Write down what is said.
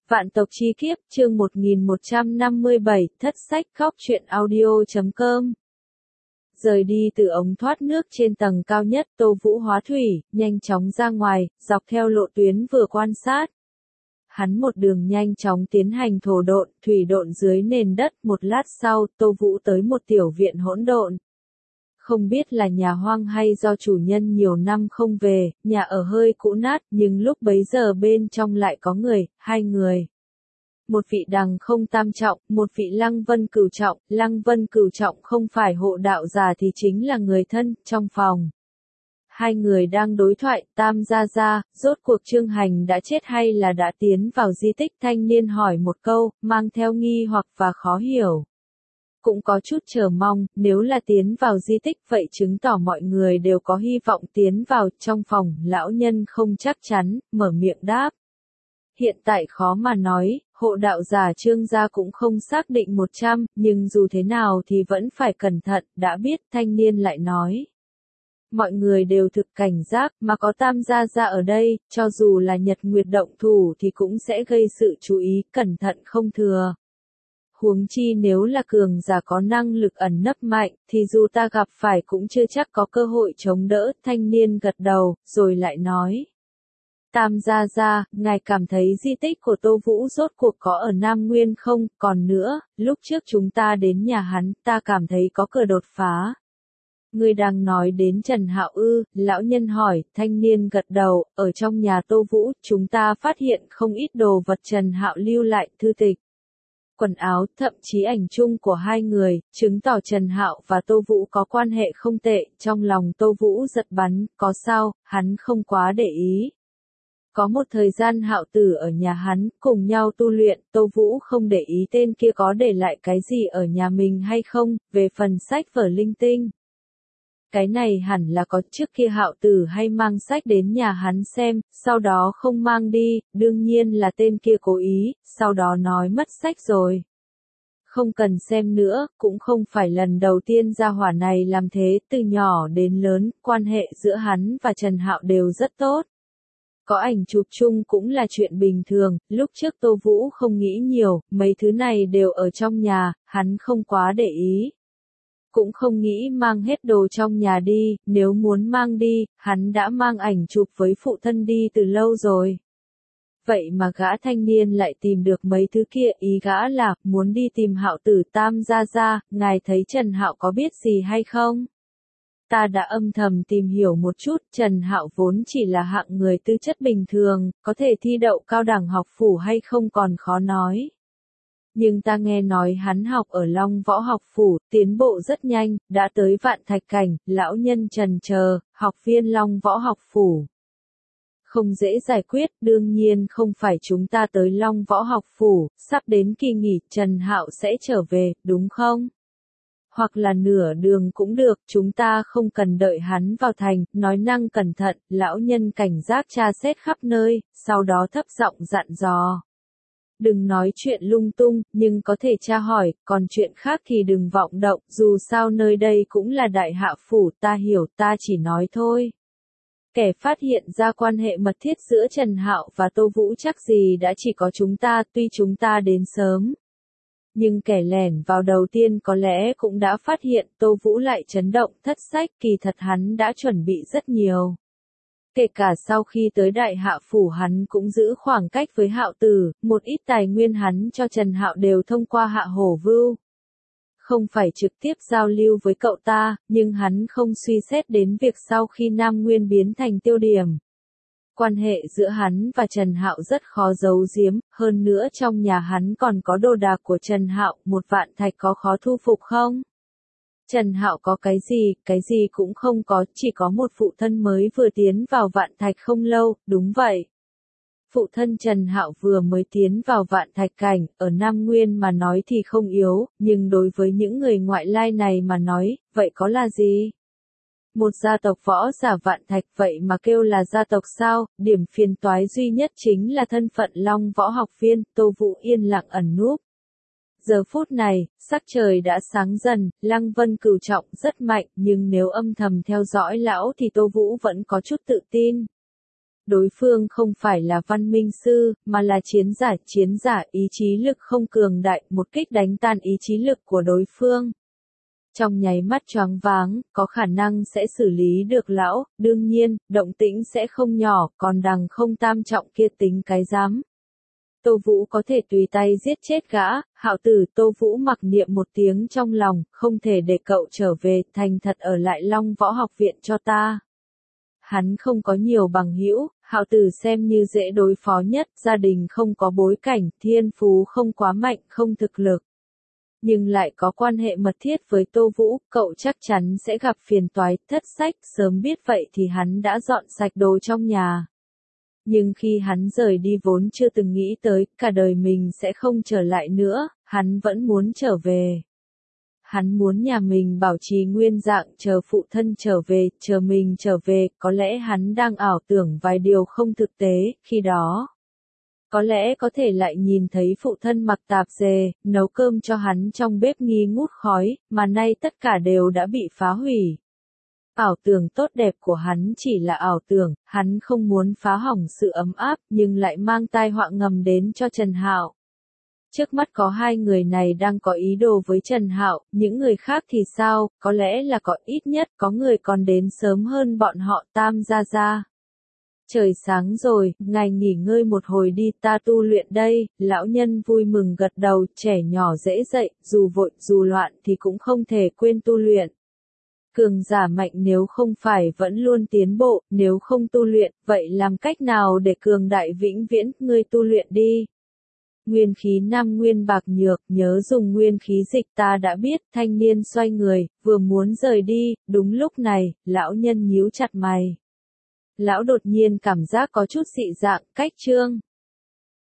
Vạn tộc chi kiếp, chương 1157, thất sách khóc truyện audio.com. Rời đi từ ống thoát nước trên tầng cao nhất, Tô Vũ hóa thủy, nhanh chóng ra ngoài, dọc theo lộ tuyến vừa quan sát. Hắn một đường nhanh chóng tiến hành thổ độn, thủy độn dưới nền đất, một lát sau, Tô Vũ tới một tiểu viện hỗn độn. Không biết là nhà hoang hay do chủ nhân nhiều năm không về, nhà ở hơi cũ nát, nhưng lúc bấy giờ bên trong lại có người, hai người. Một vị đằng không tam trọng, một vị lăng vân cửu trọng, lăng vân cửu trọng không phải hộ đạo giả thì chính là người thân, trong phòng. Hai người đang đối thoại, Tam gia, rốt cuộc Trương Hành đã chết hay là đã tiến vào di tích, thanh niên hỏi một câu, mang theo nghi hoặc và khó hiểu. Cũng có chút chờ mong, nếu là tiến vào di tích vậy chứng tỏ mọi người đều có hy vọng tiến vào, trong phòng, lão nhân không chắc chắn, mở miệng đáp. Hiện tại khó mà nói, hộ đạo giả Trương gia cũng không xác định 100, nhưng dù thế nào thì vẫn phải cẩn thận, đã biết, thanh niên lại nói. Mọi người đều thực cảnh giác, mà có Tam gia ở đây, cho dù là Nhật Nguyệt động thủ thì cũng sẽ gây sự chú ý, cẩn thận không thừa. Huống chi nếu là cường giả có năng lực ẩn nấp mạnh, thì dù ta gặp phải cũng chưa chắc có cơ hội chống đỡ, thanh niên gật đầu, rồi lại nói. Tam gia, ngài cảm thấy di tích của Tô Vũ rốt cuộc có ở Nam Nguyên không, còn nữa, lúc trước chúng ta đến nhà hắn, ta cảm thấy có cửa đột phá. Người đang nói đến Trần Hạo ư, lão nhân hỏi, thanh niên gật đầu, ở trong nhà Tô Vũ, chúng ta phát hiện không ít đồ vật Trần Hạo lưu lại, thư tịch. Quần áo, thậm chí ảnh chung của hai người, chứng tỏ Trần Hạo và Tô Vũ có quan hệ không tệ, trong lòng Tô Vũ giật bắn, có sao, hắn không quá để ý. Có một thời gian Hạo tử ở nhà hắn, cùng nhau tu luyện, Tô Vũ không để ý tên kia có để lại cái gì ở nhà mình hay không, về phần sách vở linh tinh. Cái này hẳn là có, trước kia Hạo tử hay mang sách đến nhà hắn xem, sau đó không mang đi, đương nhiên là tên kia cố ý, sau đó nói mất sách rồi. Không cần xem nữa, cũng không phải lần đầu tiên gia hỏa này làm thế, từ nhỏ đến lớn, quan hệ giữa hắn và Trần Hạo đều rất tốt. Có ảnh chụp chung cũng là chuyện bình thường, lúc trước Tô Vũ không nghĩ nhiều, mấy thứ này đều ở trong nhà, hắn không quá để ý. Cũng không nghĩ mang hết đồ trong nhà đi, nếu muốn mang đi, hắn đã mang ảnh chụp với phụ thân đi từ lâu rồi. Vậy mà gã thanh niên lại tìm được mấy thứ kia, ý gã là, muốn đi tìm Hạo tử. Tam gia, ngài thấy Trần Hạo có biết gì hay không? Ta đã âm thầm tìm hiểu một chút, Trần Hạo vốn chỉ là hạng người tư chất bình thường, có thể thi đậu cao đẳng học phủ hay không còn khó nói. Nhưng ta nghe nói hắn học ở Long Võ học phủ, tiến bộ rất nhanh, đã tới Vạn Thạch cảnh, lão nhân trần chờ, học viên Long Võ học phủ. Không dễ giải quyết, đương nhiên không phải chúng ta tới Long Võ học phủ, sắp đến kỳ nghỉ, Trần Hạo sẽ trở về, đúng không? Hoặc là nửa đường cũng được, chúng ta không cần đợi hắn vào thành, nói năng cẩn thận, lão nhân cảnh giác tra xét khắp nơi, sau đó thấp giọng dặn dò. Đừng nói chuyện lung tung, nhưng có thể tra hỏi, còn chuyện khác thì đừng vọng động, dù sao nơi đây cũng là đại hạ phủ, ta hiểu, ta chỉ nói thôi. Kẻ phát hiện ra quan hệ mật thiết giữa Trần Hạo và Tô Vũ chắc gì đã chỉ có chúng ta, tuy chúng ta đến sớm. Nhưng kẻ lẻn vào đầu tiên có lẽ cũng đã phát hiện, Tô Vũ lại chấn động, thất sách, kỳ thật hắn đã chuẩn bị rất nhiều. Kể cả sau khi tới đại hạ phủ hắn cũng giữ khoảng cách với Hạo tử, một ít tài nguyên hắn cho Trần Hạo đều thông qua Hạ Hổ Vưu. Không phải trực tiếp giao lưu với cậu ta, nhưng hắn không suy xét đến việc sau khi Nam Nguyên biến thành tiêu điểm. Quan hệ giữa hắn và Trần Hạo rất khó giấu giếm, hơn nữa trong nhà hắn còn có đồ đạc của Trần Hạo, một vạn thạch có khó thu phục không? Trần Hạo có cái gì cũng không có, chỉ có một phụ thân mới vừa tiến vào Vạn Thạch không lâu, đúng vậy. Phụ thân Trần Hạo vừa mới tiến vào Vạn Thạch cảnh, ở Nam Nguyên mà nói thì không yếu, nhưng đối với những người ngoại lai này mà nói, vậy có là gì? Một gia tộc võ giả Vạn Thạch vậy mà kêu là gia tộc sao, điểm phiền toái duy nhất chính là thân phận Long Võ học viên, Tô Vũ yên lặng ẩn núp. Giờ phút này, sắc trời đã sáng dần, Lăng Vân cửu trọng rất mạnh, nhưng nếu âm thầm theo dõi lão thì Tô Vũ vẫn có chút tự tin. đối phương không phải là văn minh sư, mà là chiến giả ý chí lực không cường đại, một kích đánh tan ý chí lực của đối phương. Trong nháy mắt choáng váng, có khả năng sẽ xử lý được lão, đương nhiên, động tĩnh sẽ không nhỏ, còn đằng không tam trọng kia tính cái dám. Tô Vũ có thể tùy tay giết chết gã, Hạo tử. Tô Vũ mặc niệm một tiếng trong lòng, không thể để cậu trở về, thành thật ở lại Long Võ Học Viện cho ta. Hắn không có nhiều bằng hữu, Hạo tử xem như dễ đối phó nhất, gia đình không có bối cảnh, thiên phú không quá mạnh, không thực lực. Nhưng lại có quan hệ mật thiết với Tô Vũ, cậu chắc chắn sẽ gặp phiền toái. Thất Sách sớm biết vậy thì hắn đã dọn sạch đồ trong nhà. Nhưng khi hắn rời đi vốn chưa từng nghĩ tới, cả đời mình sẽ không trở lại nữa, hắn vẫn muốn trở về. Hắn muốn nhà mình bảo trì nguyên dạng, chờ phụ thân trở về, chờ mình trở về, có lẽ hắn đang ảo tưởng vài điều không thực tế, khi đó. Có lẽ có thể lại nhìn thấy phụ thân mặc tạp dề, nấu cơm cho hắn trong bếp nghi ngút khói, mà nay tất cả đều đã bị phá hủy. Ảo tưởng tốt đẹp của hắn chỉ là ảo tưởng, hắn không muốn phá hỏng sự ấm áp, nhưng lại mang tai họa ngầm đến cho Trần Hạo. Trước mắt có hai người này đang có ý đồ với Trần Hạo, những người khác thì sao, có lẽ là có ít nhất có người còn đến sớm hơn bọn họ. Tam gia gia. Trời sáng rồi, ngài nghỉ ngơi một hồi đi, ta tu luyện đây. Lão nhân vui mừng gật đầu, trẻ nhỏ dễ dậy, dù vội dù loạn thì cũng không thể quên tu luyện. Cường giả mạnh nếu không phải vẫn luôn tiến bộ, nếu không tu luyện, vậy làm cách nào để cường đại vĩnh viễn, ngươi tu luyện đi. Nguyên khí nam nguyên bạc nhược, nhớ dùng nguyên khí dịch, ta đã biết. Thanh niên xoay người, vừa muốn rời đi, đúng lúc này, lão nhân nhíu chặt mày. Lão đột nhiên cảm giác có chút dị dạng, cách chương.